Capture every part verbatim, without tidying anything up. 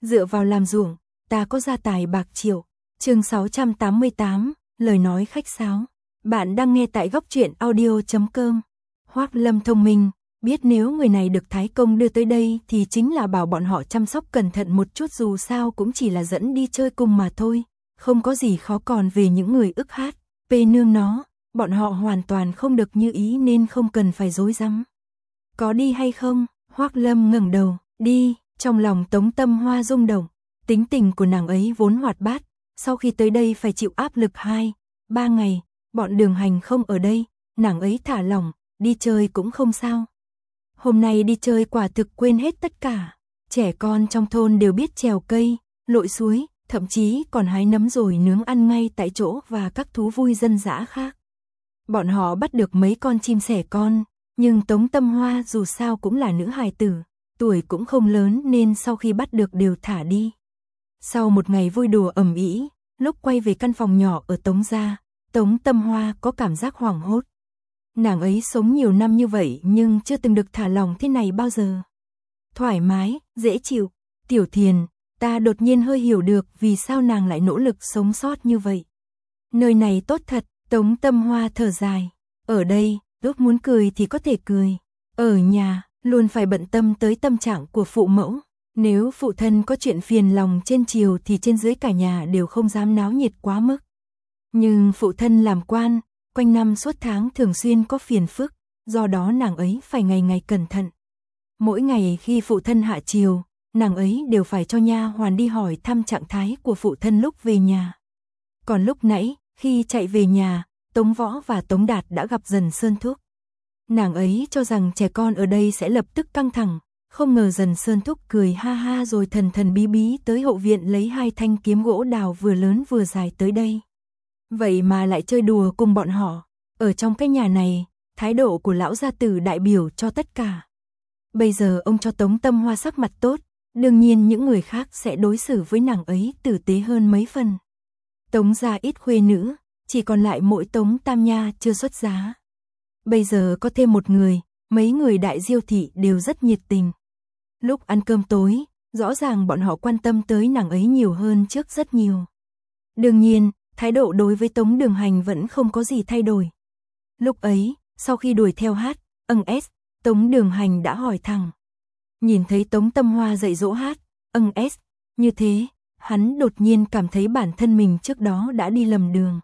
dựa vào làm ruộng, ta có gia tài bạc triệu. Chương sáu trăm tám mươi tám, lời nói khách sáo. Bạn đang nghe tại góc truyện audio chấm com. Hoắc Lâm thông minh, biết nếu người này được Thái Công đưa tới đây thì chính là bảo bọn họ chăm sóc cẩn thận một chút, dù sao cũng chỉ là dẫn đi chơi cùng mà thôi, không có gì khó. Còn về những người ức hát, pê nương nó, bọn họ hoàn toàn không được như ý nên không cần phải rối rắm. Có đi hay không? Hoắc Lâm ngẩng đầu, đi. Trong lòng Tống Tâm Hoa rung động, tính tình của nàng ấy vốn hoạt bát, sau khi tới đây phải chịu áp lực hai, ba ngày, bọn Đường Hành không ở đây, nàng ấy thả lỏng, đi chơi cũng không sao. Hôm nay đi chơi quả thực quên hết tất cả, trẻ con trong thôn đều biết trèo cây, lội suối, thậm chí còn hái nấm rồi nướng ăn ngay tại chỗ và các thú vui dân dã khác. Bọn họ bắt được mấy con chim sẻ con, nhưng Tống Tâm Hoa dù sao cũng là nữ hài tử, tuổi cũng không lớn nên sau khi bắt được đều thả đi. Sau một ngày vui đùa ầm ĩ, lúc quay về căn phòng nhỏ ở Tống gia, Tống Tâm Hoa có cảm giác hoảng hốt. Nàng ấy sống nhiều năm như vậy nhưng chưa từng được thả lỏng thế này bao giờ. Thoải mái, dễ chịu. Tiểu Thiền, ta đột nhiên hơi hiểu được vì sao nàng lại nỗ lực sống sót như vậy. Nơi này tốt thật, Tống Tâm Hoa thở dài. Ở đây, lúc muốn cười thì có thể cười. Ở nhà, luôn phải bận tâm tới tâm trạng của phụ mẫu. Nếu phụ thân có chuyện phiền lòng trên triều thì trên dưới cả nhà đều không dám náo nhiệt quá mức. Nhưng phụ thân làm quan, quanh năm suốt tháng thường xuyên có phiền phức, do đó nàng ấy phải ngày ngày cẩn thận. Mỗi ngày khi phụ thân hạ triều, nàng ấy đều phải cho nha hoàn đi hỏi thăm trạng thái của phụ thân lúc về nhà. Còn lúc nãy, khi chạy về nhà, Tống Võ và Tống Đạt đã gặp Dần Sơn Thúc. Nàng ấy cho rằng trẻ con ở đây sẽ lập tức căng thẳng, không ngờ Dần Sơn Thúc cười ha ha rồi thần thần bí bí tới hậu viện lấy hai thanh kiếm gỗ đào vừa lớn vừa dài tới đây. Vậy mà lại chơi đùa cùng bọn họ. Ở trong cái nhà này, thái độ của lão gia tử đại biểu cho tất cả. Bây giờ ông cho Tống Tâm Hoa sắc mặt tốt, đương nhiên những người khác sẽ đối xử với nàng ấy tử tế hơn mấy phần. Tống gia ít khuê nữ, chỉ còn lại mỗi Tống Tam Nha chưa xuất giá. Bây giờ có thêm một người, mấy người đại diêu thị đều rất nhiệt tình. Lúc ăn cơm tối, rõ ràng bọn họ quan tâm tới nàng ấy nhiều hơn trước rất nhiều. Đương nhiên, thái độ đối với Tống Đường Hành vẫn không có gì thay đổi. Lúc ấy, sau khi đuổi theo hát, âng s, Tống Đường Hành đã hỏi thẳng. Nhìn thấy Tống Tâm Hoa dạy dỗ hát, âng s, như thế, hắn đột nhiên cảm thấy bản thân mình trước đó đã đi lầm đường.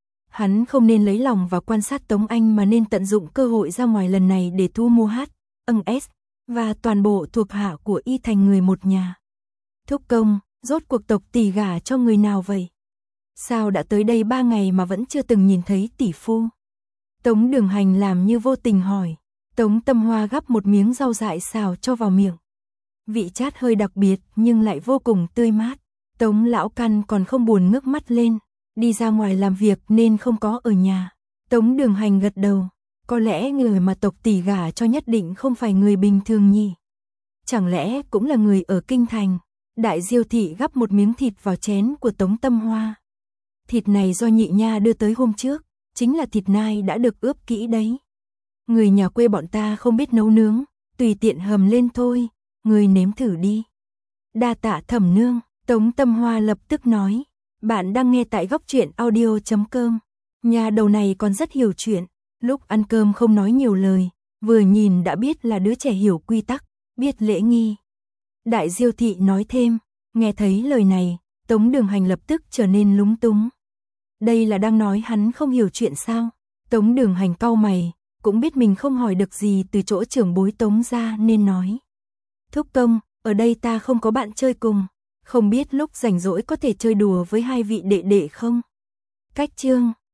Hắn không nên lấy lòng và quan sát Tống Anh mà nên tận dụng cơ hội ra ngoài lần này để thu mua hát, âng s, và toàn bộ thuộc hạ của y thành người một nhà. Thúc công, rốt cuộc tộc tỷ gả cho người nào vậy? Sao đã tới đây ba ngày mà vẫn chưa từng nhìn thấy tỷ phu? Tống Đường Hành làm như vô tình hỏi. Tống Tâm Hoa gắp một miếng rau dại xào cho vào miệng. Vị chát hơi đặc biệt nhưng lại vô cùng tươi mát. Tống lão căn còn không buồn ngước mắt lên, đi ra ngoài làm việc nên không có ở nhà. Tống Đường Hành gật đầu. Có lẽ người mà tộc tỷ gả cho nhất định không phải người bình thường nhỉ? Chẳng lẽ cũng là người ở kinh thành? Đại diêu thị gắp một miếng thịt vào chén của Tống Tâm Hoa. Thịt này do nhị nha đưa tới hôm trước, chính là thịt nai đã được ướp kỹ đấy. Người nhà quê bọn ta không biết nấu nướng, tùy tiện hầm lên thôi, người nếm thử đi. Đa tạ Thẩm nương, Tống Tâm Hoa lập tức nói. Bạn đang nghe tại góc truyện audio chấm com. Nhà đầu này còn rất hiểu chuyện, lúc ăn cơm không nói nhiều lời, vừa nhìn đã biết là đứa trẻ hiểu quy tắc, biết lễ nghi. Đại diêu thị nói thêm, nghe thấy lời này, Tống Đường Hành lập tức trở nên lúng túng. Đây là đang nói hắn không hiểu chuyện sao? Tống Đường Hành cau mày, cũng biết mình không hỏi được gì từ chỗ trưởng bối Tống gia nên nói. Thúc công, ở đây ta không có bạn chơi cùng, không biết lúc rảnh rỗi có thể chơi đùa với hai vị đệ đệ không? Cách chương